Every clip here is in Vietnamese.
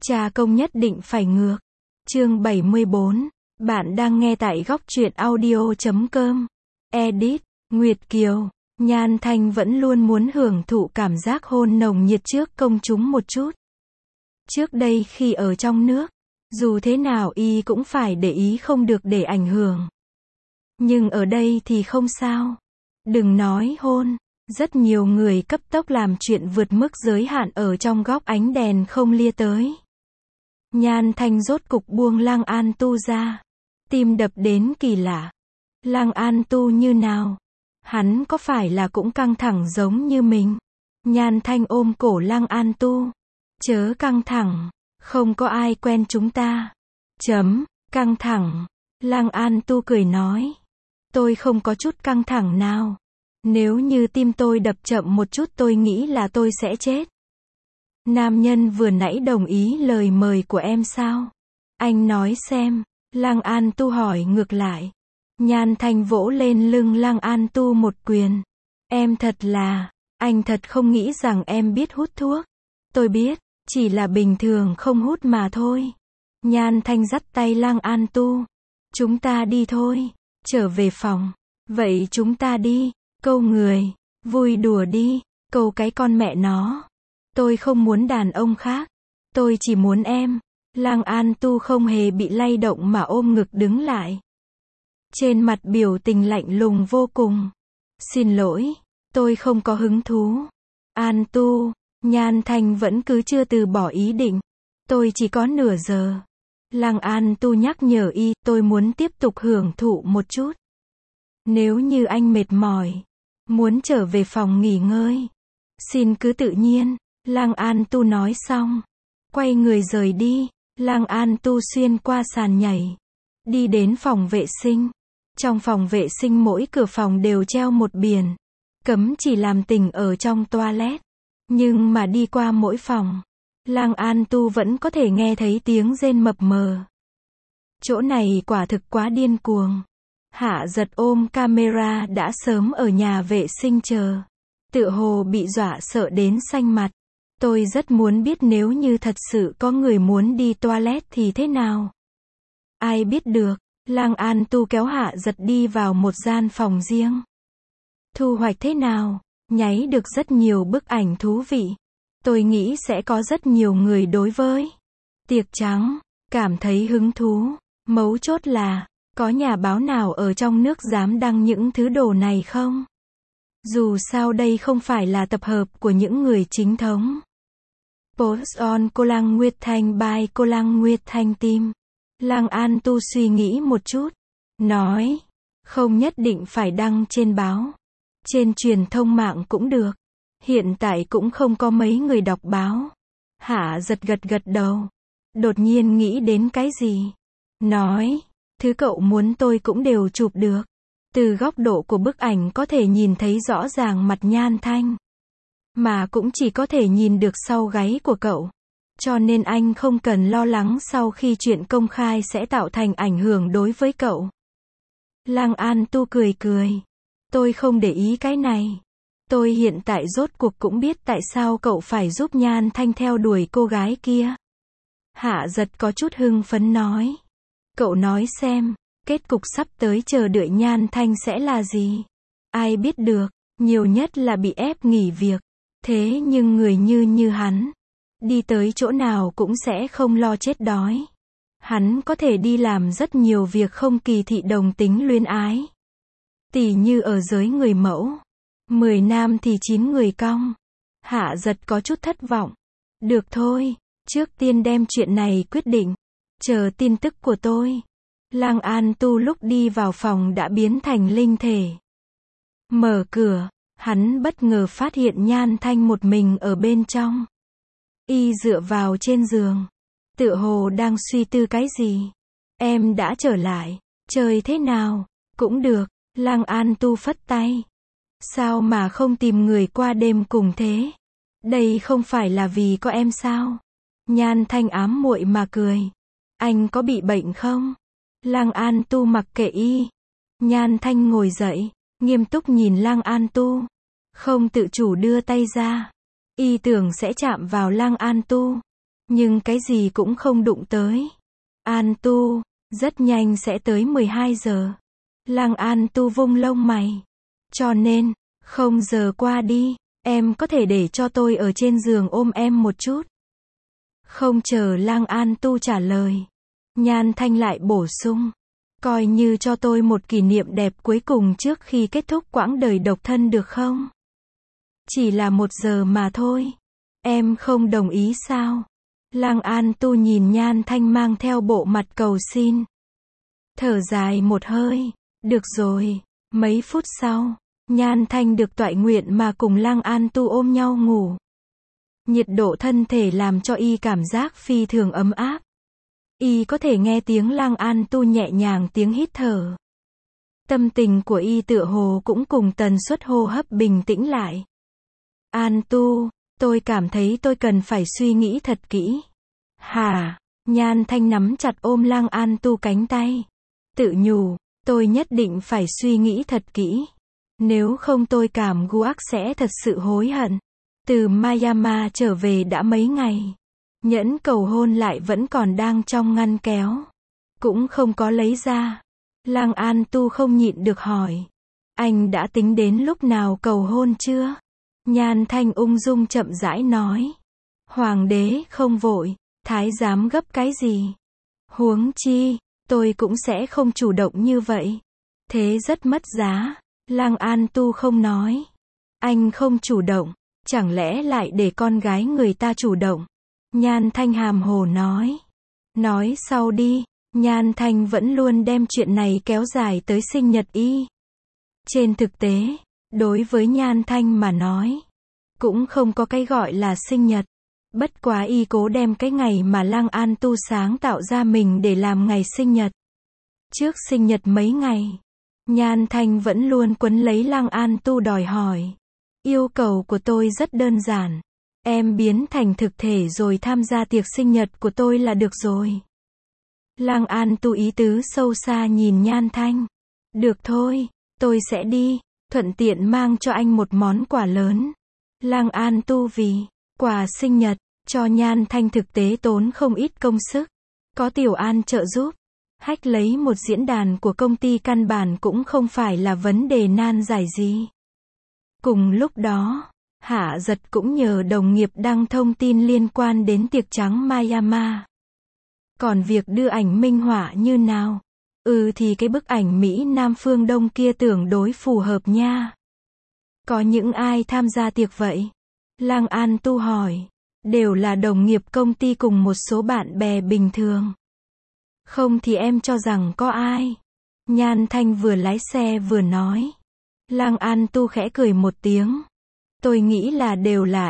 Cha công nhất định phải ngược. Chương 74. Bạn đang nghe tại góc truyện audio.com. Edit, Nguyệt Kiều. Nhan Thanh vẫn luôn muốn hưởng thụ cảm giác hôn nồng nhiệt trước công chúng một chút. Trước đây khi ở trong nước, dù thế nào y cũng phải để ý không được để ảnh hưởng. Nhưng ở đây thì không sao. Đừng nói hôn, rất nhiều người cấp tốc làm chuyện vượt mức giới hạn ở trong góc ánh đèn không lia tới. Nhan Thanh rốt cục buông Lăng An Tu ra. Tim đập đến kỳ lạ. Lăng An Tu như nào? Hắn có phải là cũng căng thẳng giống như mình? Nhan Thanh ôm cổ Lăng An Tu. Chớ căng thẳng, không có ai quen chúng ta. Căng thẳng. Lăng An Tu cười nói. Tôi không có chút căng thẳng nào. Nếu như tim tôi đập chậm một chút tôi nghĩ là tôi sẽ chết. Nam nhân vừa nãy đồng ý lời mời của em sao? Anh nói xem. Lăng An Tu hỏi ngược lại. Nhan Thanh vỗ lên lưng Lăng An Tu một quyền. Em thật là, anh thật không nghĩ rằng em biết hút thuốc. Tôi biết, chỉ là bình thường không hút mà thôi. Nhan Thanh dắt tay Lăng An Tu. Chúng ta đi thôi, trở về phòng. Vậy chúng ta đi, câu người, vui đùa đi, câu cái con mẹ nó. Tôi không muốn đàn ông khác, tôi chỉ muốn em. Lăng An Tu không hề bị lay động mà ôm ngực đứng lại. Trên mặt biểu tình lạnh lùng vô cùng. Xin lỗi, tôi không có hứng thú. An Tu, Nhan Thanh vẫn cứ chưa từ bỏ ý định. Tôi chỉ có nửa giờ. Lăng An Tu nhắc nhở y, tôi muốn tiếp tục hưởng thụ một chút. Nếu như anh mệt mỏi, muốn trở về phòng nghỉ ngơi, xin cứ tự nhiên. Lăng An Tu nói xong, quay người rời đi. Lăng An Tu xuyên qua sàn nhảy, đi đến phòng vệ sinh. Trong phòng vệ sinh mỗi cửa phòng đều treo một biển, cấm chỉ làm tình ở trong toilet. Nhưng mà đi qua mỗi phòng, Lăng An Tu vẫn có thể nghe thấy tiếng rên mập mờ. Chỗ này quả thực quá điên cuồng. Hạ Giật ôm camera đã sớm ở nhà vệ sinh chờ. Tựa hồ bị dọa sợ đến xanh mặt. Tôi rất muốn biết nếu như thật sự có người muốn đi toilet thì thế nào. Ai biết được. Lăng An Tu kéo Hạ Giật đi vào một gian phòng riêng. Thu hoạch thế nào? Nháy được rất nhiều bức ảnh thú vị. Tôi nghĩ sẽ có rất nhiều người đối với tiệc trắng cảm thấy hứng thú. Mấu chốt là, có nhà báo nào ở trong nước dám đăng những thứ đồ này không? Dù sao đây không phải là tập hợp của những người chính thống. Post on Cô Lăng Nguyệt Thanh by Cô Lăng Nguyệt Thanh Team. Lăng An Tu suy nghĩ một chút. Nói, không nhất định phải đăng trên báo. Trên truyền thông mạng cũng được. Hiện tại cũng không có mấy người đọc báo. Hạ Giật gật gật đầu. Đột nhiên nghĩ đến cái gì? Nói, thứ cậu muốn tôi cũng đều chụp được. Từ góc độ của bức ảnh có thể nhìn thấy rõ ràng mặt Nhan Thanh. Mà cũng chỉ có thể nhìn được sau gáy của cậu. Cho nên anh không cần lo lắng sau khi chuyện công khai sẽ tạo thành ảnh hưởng đối với cậu. Lăng An Tu cười cười. Tôi không để ý cái này. Tôi hiện tại rốt cuộc cũng biết tại sao cậu phải giúp Nhan Thanh theo đuổi cô gái kia. Hạ Giật có chút hưng phấn nói. Cậu nói xem, kết cục sắp tới chờ đợi Nhan Thanh sẽ là gì? Ai biết được, nhiều nhất là bị ép nghỉ việc. Thế nhưng người như hắn, đi tới chỗ nào cũng sẽ không lo chết đói. Hắn có thể đi làm rất nhiều việc không kỳ thị đồng tính luyến ái. Tỉ như ở giới người mẫu, 10 nam thì 9 người cong. Hạ Giật có chút thất vọng. Được thôi, trước tiên đem chuyện này quyết định. Chờ tin tức của tôi. Lăng An Tu lúc đi vào phòng đã biến thành linh thể. Mở cửa, hắn bất ngờ phát hiện Nhan Thanh một mình ở bên trong. Y dựa vào trên giường, tựa hồ đang suy tư cái gì. Em đã trở lại, chơi thế nào? Cũng được. Lăng An Tu phất tay. Sao mà không tìm người qua đêm cùng thế? Đây không phải là vì có em sao? Nhan Thanh ám muội mà cười. Anh có bị bệnh không? Lăng An Tu mặc kệ y. Nhan Thanh ngồi dậy, nghiêm túc nhìn Lăng An Tu. Không tự chủ đưa tay ra. Y tưởng sẽ chạm vào Lăng An Tu. nhưng cái gì cũng không đụng tới. An Tu, rất nhanh sẽ tới 12 giờ. Lăng An Tu vung lông mày. Cho nên, 0 giờ qua đi, em có thể để cho tôi ở trên giường ôm em một chút. Không chờ Lăng An Tu trả lời, Nhan Thanh lại bổ sung, coi như cho tôi một kỷ niệm đẹp cuối cùng trước khi kết thúc quãng đời độc thân được không? Chỉ là 1 giờ mà thôi. Em không đồng ý sao? Lăng An Tu nhìn Nhan Thanh mang theo bộ mặt cầu xin. Thở dài một hơi. Được rồi. Mấy phút sau, Nhan Thanh được toại nguyện mà cùng Lăng An Tu ôm nhau ngủ. Nhiệt độ thân thể làm cho y cảm giác phi thường ấm áp. Y có thể nghe tiếng Lăng An Tu nhẹ nhàng tiếng hít thở. Tâm tình của y tựa hồ cũng cùng tần suất hô hấp bình tĩnh lại. An Tu, tôi cảm thấy tôi cần phải suy nghĩ thật kỹ. Hả? Nhan Thanh nắm chặt ôm Lăng An Tu cánh tay. Tự nhủ, tôi nhất định phải suy nghĩ thật kỹ. Nếu không tôi cảm guác sẽ thật sự hối hận. Từ Myanmar trở về đã mấy ngày. Nhẫn cầu hôn lại vẫn còn đang trong ngăn kéo. Cũng không có lấy ra. Lăng An Tu không nhịn được hỏi. Anh đã tính đến lúc nào cầu hôn chưa? Nhan Thanh ung dung chậm rãi nói. Hoàng đế không vội, thái giám gấp cái gì? Huống chi, tôi cũng sẽ không chủ động như vậy. Thế rất mất giá. Lăng An Tu không nói. Anh không chủ động, chẳng lẽ lại để con gái người ta chủ động? Nhan Thanh hàm hồ nói. Nói sau đi. Nhan Thanh vẫn luôn đem chuyện này kéo dài tới sinh nhật y. Trên thực tế, đối với Nhan Thanh mà nói, cũng không có cái gọi là sinh nhật. Bất quá y cố đem cái ngày mà Lăng An Tu sáng tạo ra mình để làm ngày sinh nhật. Trước sinh nhật mấy ngày, Nhan Thanh vẫn luôn quấn lấy Lăng An Tu đòi hỏi. Yêu cầu của tôi rất đơn giản. Em biến thành thực thể rồi tham gia tiệc sinh nhật của tôi là được rồi. Lăng An Tu ý tứ sâu xa nhìn Nhan Thanh. Được thôi, tôi sẽ đi, thuận tiện mang cho anh một món quà lớn. Lăng An Tu vì quà sinh nhật, cho Nhan Thanh thực tế tốn không ít công sức. Có Tiểu An trợ giúp. Hách lấy một diễn đàn của công ty căn bản cũng không phải là vấn đề nan giải gì. Cùng lúc đó, Hạ Giật cũng nhờ đồng nghiệp đăng thông tin liên quan đến tiệc trắng Myanmar. Còn việc đưa ảnh minh họa như nào? Thì cái bức ảnh Mỹ Nam phương Đông kia tưởng đối phù hợp nha. Có những ai tham gia tiệc vậy? Lăng An Tu hỏi. Đều là đồng nghiệp công ty cùng một số bạn bè bình thường. Không thì em cho rằng có ai? Nhan Thanh vừa lái xe vừa nói. Lăng An Tu khẽ cười một tiếng. Tôi nghĩ là đều là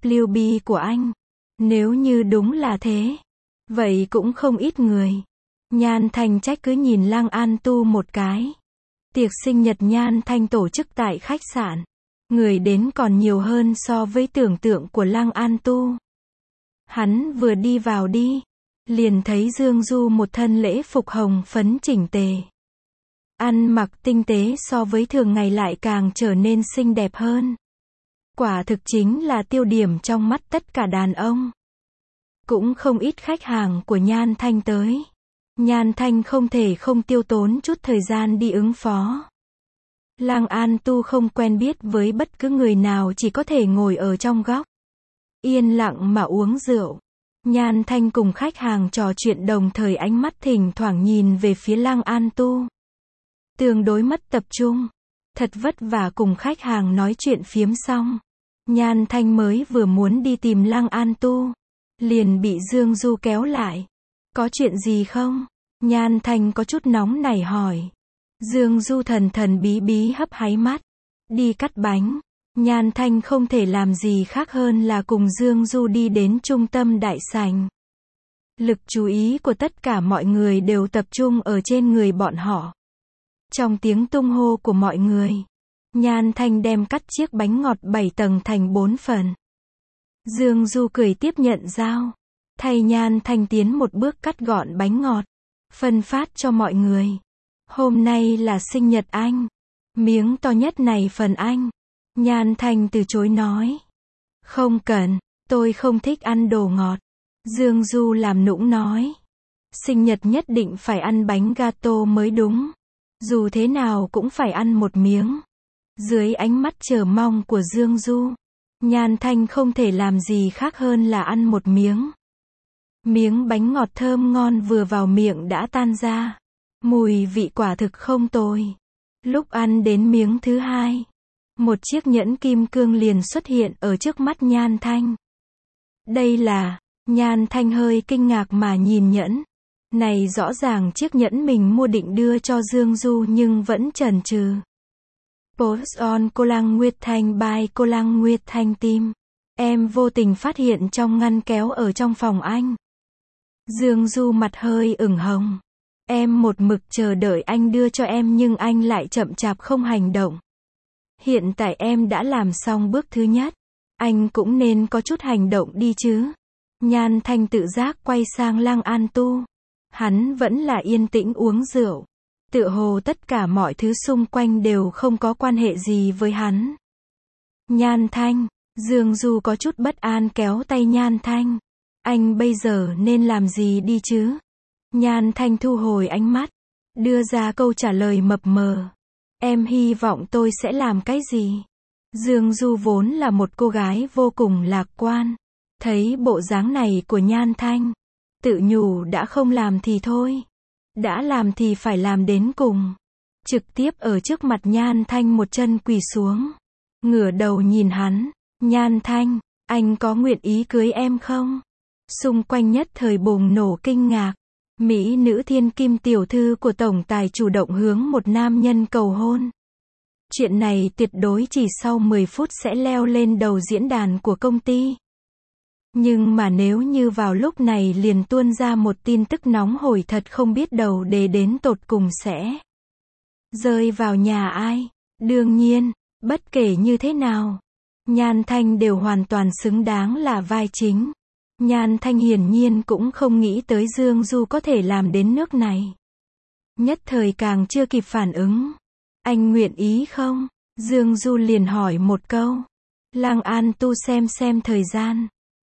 FWB của anh. Nếu như đúng là thế, vậy cũng không ít người. Nhan Thanh trách cứ nhìn Lăng An Tu một cái. Tiệc sinh nhật Nhan Thanh tổ chức tại khách sạn. Người đến còn nhiều hơn so với tưởng tượng của Lăng An Tu. Hắn vừa đi vào liền thấy Dương Du một thân lễ phục hồng phấn chỉnh tề. Ăn mặc tinh tế so với thường ngày lại càng trở nên xinh đẹp hơn. Quả thực chính là tiêu điểm trong mắt tất cả đàn ông. Cũng không ít khách hàng của Nhan Thanh tới. Nhan Thanh không thể không tiêu tốn chút thời gian đi ứng phó. Lăng An Tu không quen biết với bất cứ người nào, chỉ có thể ngồi ở trong góc. Yên lặng mà uống rượu. Nhan Thanh cùng khách hàng trò chuyện đồng thời, ánh mắt thỉnh thoảng nhìn về phía Lăng An Tu. Tương đối mất tập trung. Thật vất vả cùng khách hàng nói chuyện phiếm xong. Nhan Thanh mới vừa muốn đi tìm Lăng An Tu. Liền bị Dương Du kéo lại. Có chuyện gì không? Nhan Thanh có chút nóng nảy hỏi. Dương Du thần thần bí bí hấp háy mắt. Đi cắt bánh. Nhan Thanh không thể làm gì khác hơn là cùng Dương Du đi đến trung tâm đại sảnh. Lực chú ý của tất cả mọi người đều tập trung ở trên người bọn họ. Trong tiếng tung hô của mọi người, Nhan Thanh đem cắt chiếc bánh ngọt 7 tầng thành 4 phần. Dương Du cười tiếp nhận dao. Thay Nhan Thanh tiến một bước cắt gọn bánh ngọt. Phân phát cho mọi người. Hôm nay là sinh nhật anh. Miếng to nhất này phần anh. Nhan Thanh từ chối nói. Không cần, tôi không thích ăn đồ ngọt. Dương Du làm nũng nói. Sinh nhật nhất định phải ăn bánh gato mới đúng. Dù thế nào cũng phải ăn một miếng. Dưới ánh mắt chờ mong của Dương Du, Nhan Thanh không thể làm gì khác hơn là ăn một miếng. Miếng bánh ngọt thơm ngon vừa vào miệng đã tan ra. Mùi vị quả thực không tồi. Lúc ăn đến miếng thứ hai, một chiếc nhẫn kim cương liền xuất hiện ở trước mắt Nhan Thanh. Đây là, Nhan Thanh hơi kinh ngạc mà nhìn nhẫn. Này rõ ràng chiếc nhẫn mình mua định đưa cho Dương Du nhưng vẫn chần chừ. Post on Cô Lăng Nguyệt Thanh by Cô Lăng Nguyệt Thanh Team. Em vô tình phát hiện trong ngăn kéo ở trong phòng anh. Dương Du mặt hơi ửng hồng. Em một mực chờ đợi anh đưa cho em nhưng anh lại chậm chạp không hành động. Hiện tại em đã làm xong bước thứ nhất. Anh cũng nên có chút hành động đi chứ. Nhan Thanh tự giác quay sang Lăng An Tu. Hắn vẫn là yên tĩnh uống rượu. Tựa hồ tất cả mọi thứ xung quanh đều không có quan hệ gì với hắn. Nhan Thanh, Dương Du có chút bất an kéo tay Nhan Thanh. Anh bây giờ nên làm gì đi chứ? Nhan Thanh thu hồi ánh mắt, đưa ra câu trả lời mập mờ. Em hy vọng tôi sẽ làm cái gì? Dương Du vốn là một cô gái vô cùng lạc quan. Thấy bộ dáng này của Nhan Thanh, tự nhủ đã không làm thì thôi. Đã làm thì phải làm đến cùng. Trực tiếp ở trước mặt Nhan Thanh một chân quỳ xuống. Ngửa đầu nhìn hắn. Nhan Thanh, anh có nguyện ý cưới em không? Xung quanh nhất thời bùng nổ kinh ngạc. Mỹ nữ thiên kim tiểu thư của tổng tài chủ động hướng một nam nhân cầu hôn. Chuyện này tuyệt đối chỉ sau 10 phút sẽ leo lên đầu diễn đàn của công ty. Nhưng mà nếu như vào lúc này liền tuôn ra một tin tức nóng hổi thật không biết đầu đề đến tột cùng sẽ rơi vào nhà ai. Đương nhiên, bất kể như thế nào, Nhan Thanh đều hoàn toàn xứng đáng là vai chính. Nhan Thanh hiển nhiên cũng không nghĩ tới Dương Du có thể làm đến nước này. Nhất thời càng chưa kịp phản ứng. Anh nguyện ý không? Dương Du liền hỏi một câu. Lăng An Tu xem thời gian.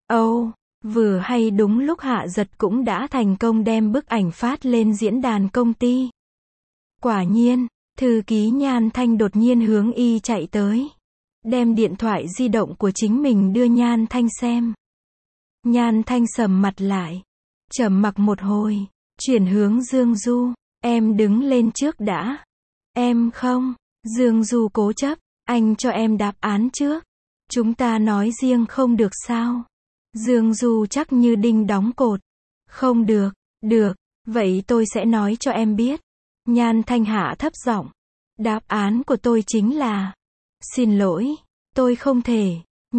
Vừa hay đúng lúc Hạ Giật cũng đã thành công đem bức ảnh phát lên diễn đàn công ty. Quả nhiên, thư ký Nhan Thanh đột nhiên hướng y chạy tới. Đem điện thoại di động của chính mình đưa Nhan Thanh xem. Nhan Thanh sầm mặt lại. Trầm mặc một hồi. Chuyển hướng Dương Du. Em đứng lên trước đã. Em không. Dương Du cố chấp. Anh cho em đáp án trước. Chúng ta nói riêng không được sao? Dương Du chắc như đinh đóng cột. Không được. Được. Vậy tôi sẽ nói cho em biết. Nhan Thanh hạ thấp giọng. Đáp án của tôi chính là. Xin lỗi. Tôi không thể.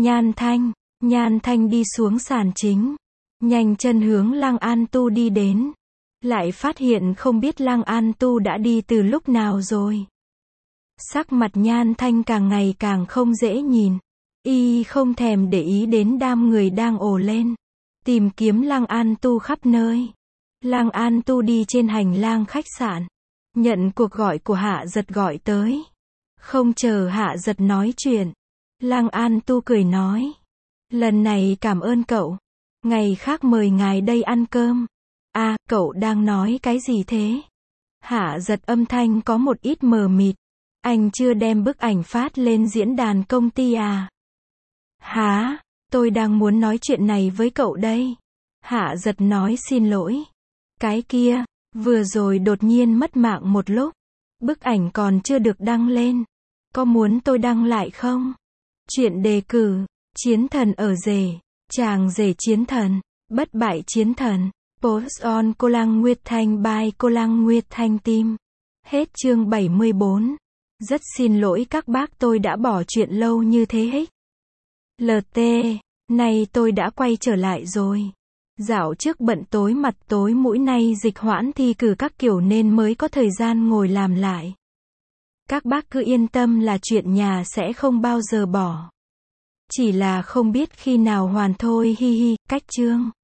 Nhan Thanh đi xuống sàn chính. Nhanh chân hướng Lăng An Tu đi đến. Lại phát hiện không biết Lăng An Tu đã đi từ lúc nào rồi. Sắc mặt Nhan Thanh càng ngày càng không dễ nhìn. Y không thèm để ý đến đám người đang ồ lên. Tìm kiếm Lăng An Tu khắp nơi. Lăng An Tu đi trên hành lang khách sạn. Nhận cuộc gọi của Hạ Giật gọi tới. Không chờ Hạ Giật nói chuyện. Lăng An Tu cười nói. Lần này cảm ơn cậu. Ngày khác mời ngài đây ăn cơm. À, cậu đang nói cái gì thế? Hạ Giật âm thanh có một ít mờ mịt. Anh chưa đem bức ảnh phát lên diễn đàn công ty à? Hả? Tôi đang muốn nói chuyện này với cậu đây. Hạ Giật nói xin lỗi. Cái kia, vừa rồi đột nhiên mất mạng một lúc. Bức ảnh còn chưa được đăng lên. Có muốn tôi đăng lại không? Chuyện đề cử. Chiến thần ở rể. Chàng rể chiến thần. Bất bại chiến thần. Post on Cô Lăng Nguyệt Thanh by Cô Lăng Nguyệt Thanh Team. Hết chương 74. Rất xin lỗi các bác tôi đã bỏ chuyện lâu như thế hết. LT. Nay tôi đã quay trở lại rồi. Dạo trước bận tối mặt tối mũi nay dịch hoãn thi cử các kiểu nên mới có thời gian ngồi làm lại. Các bác cứ yên tâm là chuyện nhà sẽ không bao giờ bỏ. Chỉ là không biết khi nào hoàn thôi hi hi, cách chương.